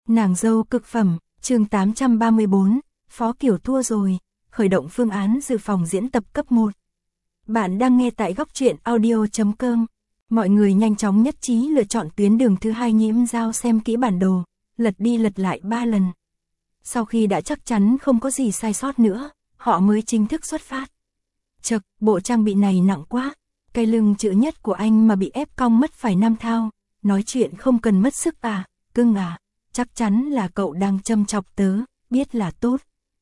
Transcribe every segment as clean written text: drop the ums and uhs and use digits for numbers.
Nàng dâu cực phẩm, chương 834, Phó Kiểu thua rồi, khởi động phương án dự phòng diễn tập cấp 1. Bạn đang nghe tại góc truyện audio.com. Mọi người nhanh chóng nhất trí lựa chọn tuyến đường thứ 2 nhiễm giao xem kỹ bản đồ, lật đi lật lại 3 lần. Sau khi đã chắc chắn không có gì sai sót nữa, họ mới chính thức xuất phát. Chật, bộ trang bị này nặng quá, cái lưng chữ nhất của anh mà bị ép cong mất phải 5 thao, nói chuyện không cần mất sức à, cưng à, chắc chắn là cậu đang châm chọc tớ, biết là tốt.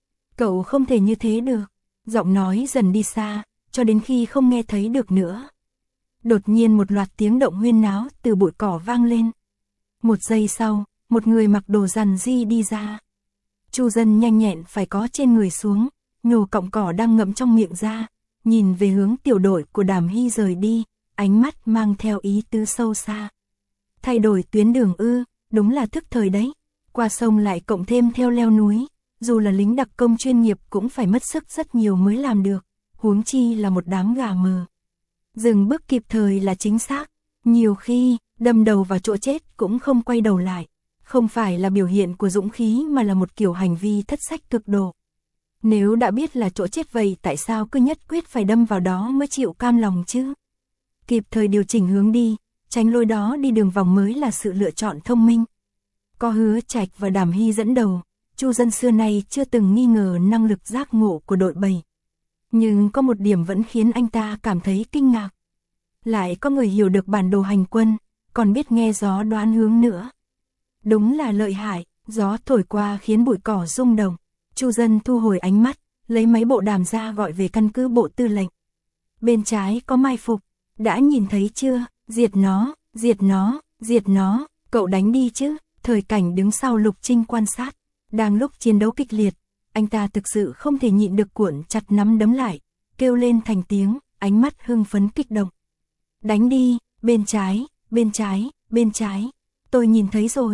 Cậu không thể như thế được, giọng nói dần đi xa, cho đến khi không nghe thấy được nữa. Đột nhiên một loạt tiếng động huyên náo từ bụi cỏ vang lên. Một giây sau, một người mặc đồ rằn ri đi ra. Chu Dân nhanh nhẹn phải có trên người xuống, nhổ cọng cỏ đang ngậm trong miệng ra, nhìn về hướng tiểu đội của Đàm Hy rời đi, ánh mắt mang theo ý tứ sâu xa. Thay đổi tuyến đường ư, đúng là thức thời đấy. Qua sông lại cộng thêm theo leo núi, dù là lính đặc công chuyên nghiệp cũng phải mất sức rất nhiều mới làm được, huống chi là một đám gà mờ. Dừng bước kịp thời là chính xác, nhiều khi, đâm đầu vào chỗ chết cũng không quay đầu lại. Không phải là biểu hiện của dũng khí mà là một kiểu hành vi thất sách cực độ. Nếu đã biết là chỗ chết vậy tại sao cứ nhất quyết phải đâm vào đó mới chịu cam lòng chứ? Kịp thời điều chỉnh hướng đi, tránh lối đó đi đường vòng mới là sự lựa chọn thông minh. Có Hứa Trạch và Đàm Hy dẫn đầu, Chu Dân xưa nay chưa từng nghi ngờ năng lực giác ngộ của đội 7. Nhưng có một điểm vẫn khiến anh ta cảm thấy kinh ngạc. Lại có người hiểu được bản đồ hành quân, còn biết nghe gió đoán hướng nữa. Đúng là lợi hại, gió thổi qua khiến bụi cỏ rung động. Chu Dân thu hồi ánh mắt, lấy máy bộ đàm ra gọi về căn cứ bộ tư lệnh. Bên trái có mai phục, đã nhìn thấy chưa, diệt nó, diệt nó, diệt nó, cậu đánh đi chứ. Thời Cảnh đứng sau Lục Trinh quan sát, đang lúc chiến đấu kịch liệt, anh ta thực sự không thể nhịn được cuộn chặt nắm đấm lại, kêu lên thành tiếng, ánh mắt hưng phấn kích động. Đánh đi, bên trái, bên trái, bên trái, tôi nhìn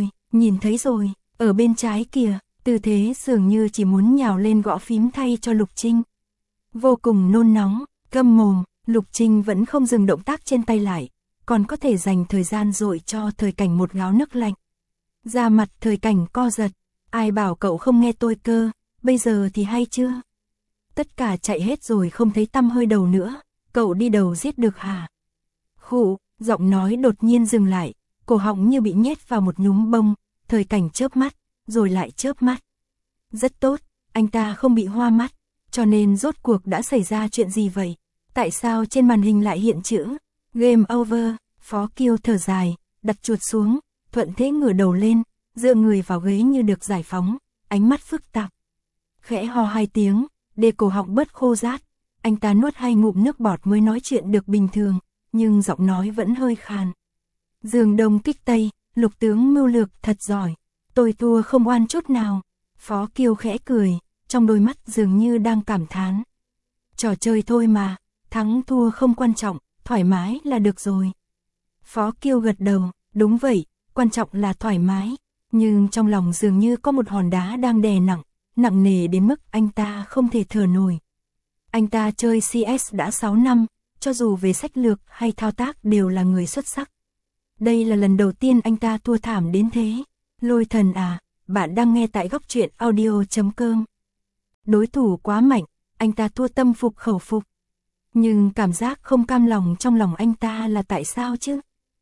thấy rồi, ở bên trái kìa, tư thế dường như chỉ muốn nhào lên gõ phím thay cho Lục Trinh. Vô cùng nôn nóng, câm mồm, Lục Trinh vẫn không dừng động tác trên tay lại, còn có thể dành thời gian dội cho Thời Cảnh một gáo nước lạnh. Da mặt Thời Cảnh co giật, ai bảo cậu không nghe tôi cơ, bây giờ thì hay chưa? Tất cả chạy hết rồi không thấy tăm hơi đầu nữa, cậu đi đầu giết được hả? Khụ, giọng nói đột nhiên dừng lại, cổ họng như bị nhét vào một nhúm bông, Thời Cảnh chớp mắt, rồi lại chớp mắt. Rất tốt, anh ta không bị hoa mắt, cho nên rốt cuộc đã xảy ra chuyện gì vậy? Tại sao trên màn hình lại hiện chữ Game Over? Phó Kiêu thở dài, đặt chuột xuống, thuận thế ngửa đầu lên, dựa người vào ghế như được giải phóng, ánh mắt phức tạp. Khẽ ho 2 tiếng, để cổ họng bớt khô rát, anh ta nuốt 2 ngụm nước bọt mới nói chuyện được bình thường, nhưng giọng nói vẫn hơi khàn. Giường đông kích tây, Lục tướng mưu lược thật giỏi, tôi thua không oan chút nào. Phó Kiêu khẽ cười, trong đôi mắt dường như đang cảm thán. Trò chơi thôi mà, thắng thua không quan trọng, thoải mái là được rồi. Phó Kiêu gật đầu, đúng vậy, quan trọng là thoải mái, nhưng trong lòng dường như có một hòn đá đang đè nặng, nặng nề đến mức anh ta không thể thở nổi. Anh ta chơi CS đã 6 năm, cho dù về sách lược hay thao tác đều là người xuất sắc. Đây là lần đầu tiên anh ta thua thảm đến thế. Lôi Thần à, bạn đang nghe tại góc truyện audio.com. Đối thủ quá mạnh, anh ta thua tâm phục khẩu phục. Nhưng cảm giác không cam lòng trong lòng anh ta là tại sao chứ?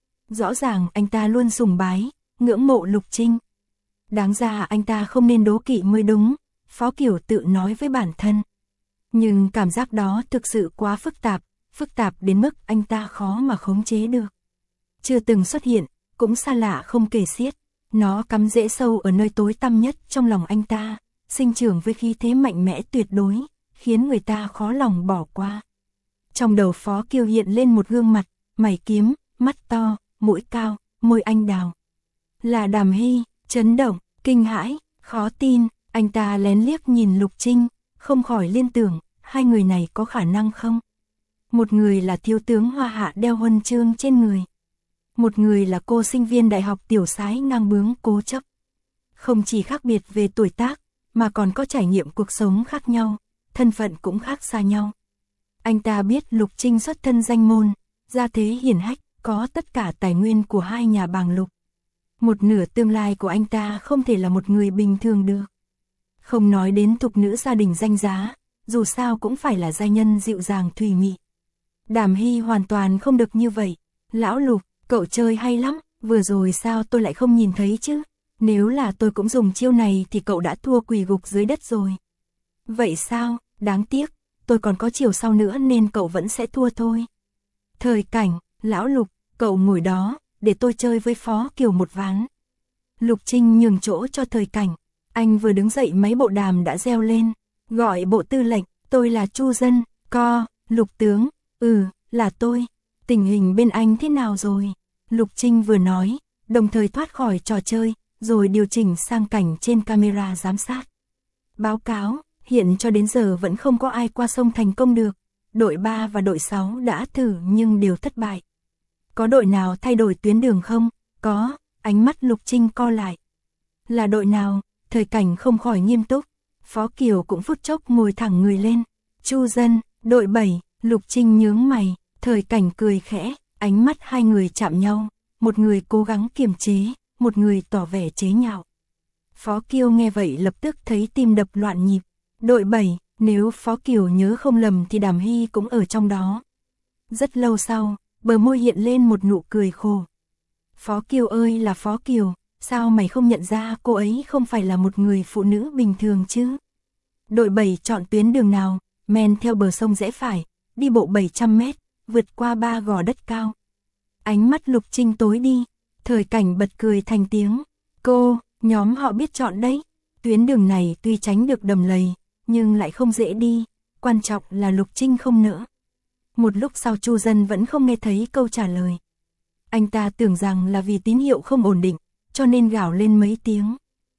Rõ ràng anh ta luôn sùng bái, ngưỡng mộ Lục Trinh. Đáng ra anh ta không nên đố kỵ mới đúng, Phó Kiểu tự nói với bản thân. Nhưng cảm giác đó thực sự quá phức tạp đến mức anh ta khó mà khống chế được. Chưa từng xuất hiện, cũng xa lạ không kể xiết. Nó cắm rễ sâu ở nơi tối tăm nhất trong lòng anh ta, sinh trưởng với khí thế mạnh mẽ tuyệt đối, khiến người ta khó lòng bỏ qua. Trong đầu Phó Kiêu hiện lên một gương mặt, mày kiếm, mắt to, mũi cao, môi anh đào. Là Đàm Hy, chấn động, kinh hãi, khó tin, anh ta lén liếc nhìn Lục Trinh, không khỏi liên tưởng, hai người này có khả năng không? Một người là thiếu tướng Hoa Hạ đeo huân chương trên người. Một người là cô sinh viên đại học tiểu sái ngang bướng cố chấp. Không chỉ khác biệt về tuổi tác, mà còn có trải nghiệm cuộc sống khác nhau, thân phận cũng khác xa nhau. Anh ta biết Lục Trinh xuất thân danh môn, gia thế hiển hách, có tất cả tài nguyên của hai nhà Bàng Lục. Một nửa tương lai của anh ta không thể là một người bình thường được. Không nói đến thục nữ gia đình danh giá, dù sao cũng phải là giai nhân dịu dàng thùy mị. Đàm Hy hoàn toàn không được như vậy. Lão Lục, cậu chơi hay lắm, vừa rồi sao tôi lại không nhìn thấy chứ? Nếu là tôi cũng dùng chiêu này thì cậu đã thua quỳ gục dưới đất rồi. Vậy sao, đáng tiếc, tôi còn có chiều sau nữa nên cậu vẫn sẽ thua thôi. Thời Cảnh, Lão Lục, cậu ngồi đó, để tôi chơi với Phó Kiều một ván. Lục Trinh nhường chỗ cho Thời Cảnh, anh vừa đứng dậy máy bộ đàm đã reo lên, gọi bộ tư lệnh, tôi là Chu Dân, Lục tướng, là tôi, tình hình bên anh thế nào rồi? Lục Trinh vừa nói, đồng thời thoát khỏi trò chơi, rồi điều chỉnh sang cảnh trên camera giám sát. Báo cáo, hiện cho đến giờ vẫn không có ai qua sông thành công được, đội 3 và đội 6 đã thử nhưng đều thất bại. Có đội nào thay đổi tuyến đường không? Có, ánh mắt Lục Trinh co lại. Là đội nào? Thời Cảnh không khỏi nghiêm túc. Phó Kiều cũng phút chốc ngồi thẳng người lên. Chu Dân, đội 7, Lục Trinh nhướng mày, Thời Cảnh cười khẽ, ánh mắt hai người chạm nhau, một người cố gắng kiềm chế, một người tỏ vẻ chế nhạo. Phó Kiều nghe vậy lập tức thấy tim đập loạn nhịp. Đội 7, nếu Phó Kiều nhớ không lầm thì Đàm Hy cũng ở trong đó. Rất lâu sau, bờ môi hiện lên một nụ cười khổ. Phó Kiều ơi là Phó Kiều, sao mày không nhận ra cô ấy không phải là một người phụ nữ bình thường chứ? Đội 7 chọn tuyến đường nào? Men theo bờ sông rẽ phải, đi bộ 700 mét, vượt qua 3 gò đất cao. Ánh mắt Lục Trinh tối đi, Thời Cảnh bật cười thành tiếng. Nhóm họ biết chọn đấy. Tuyến đường này tuy tránh được đầm lầy, nhưng lại không dễ đi, quan trọng là Lục Trinh không nỡ. Một lúc sau Chu Dân vẫn không nghe thấy câu trả lời. Anh ta tưởng rằng là vì tín hiệu không ổn định, cho nên gào lên mấy tiếng.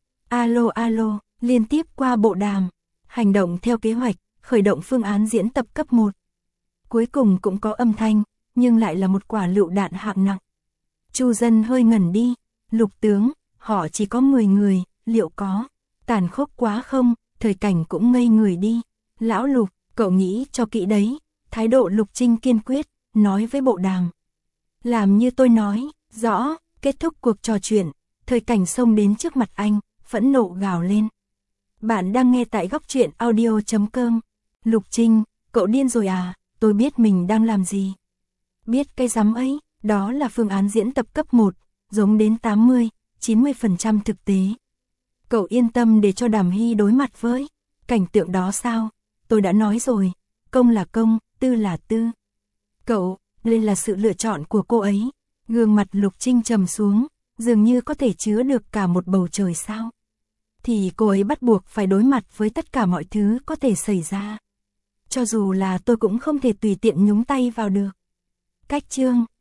Alo, liên tiếp qua bộ đàm. Hành động theo kế hoạch, khởi động phương án diễn tập cấp 1. Cuối cùng cũng có âm thanh, nhưng lại là một quả lựu đạn hạng nặng. Chu Dân hơi ngẩn đi. Lục tướng, họ chỉ có 10 người, liệu có tàn khốc quá không? Thời Cảnh cũng ngây người đi. Lão Lục, cậu nghĩ cho kỹ đấy. Thái độ Lục Trinh kiên quyết, nói với bộ đàm. Làm như tôi nói, rõ. Kết thúc cuộc trò chuyện, Thời Cảnh xông đến trước mặt anh, phẫn nộ gào lên. Bạn đang nghe tại góc truyện audio.com. Lục Trinh, cậu điên rồi à? Tôi biết mình đang làm gì. Biết cái rắm ấy, đó là phương án diễn tập cấp 1, giống đến 80-90% thực tế. Cậu yên tâm để cho Đàm Hy đối mặt với cảnh tượng đó sao? Tôi đã nói rồi, công là công, tư là tư. Cậu, đây là sự lựa chọn của cô ấy. Gương mặt Lục Trinh trầm xuống, dường như có thể chứa được cả một bầu trời sao. Thì cô ấy bắt buộc phải đối mặt với tất cả mọi thứ có thể xảy ra. Cho dù là tôi cũng không thể tùy tiện nhúng tay vào được. Cách chương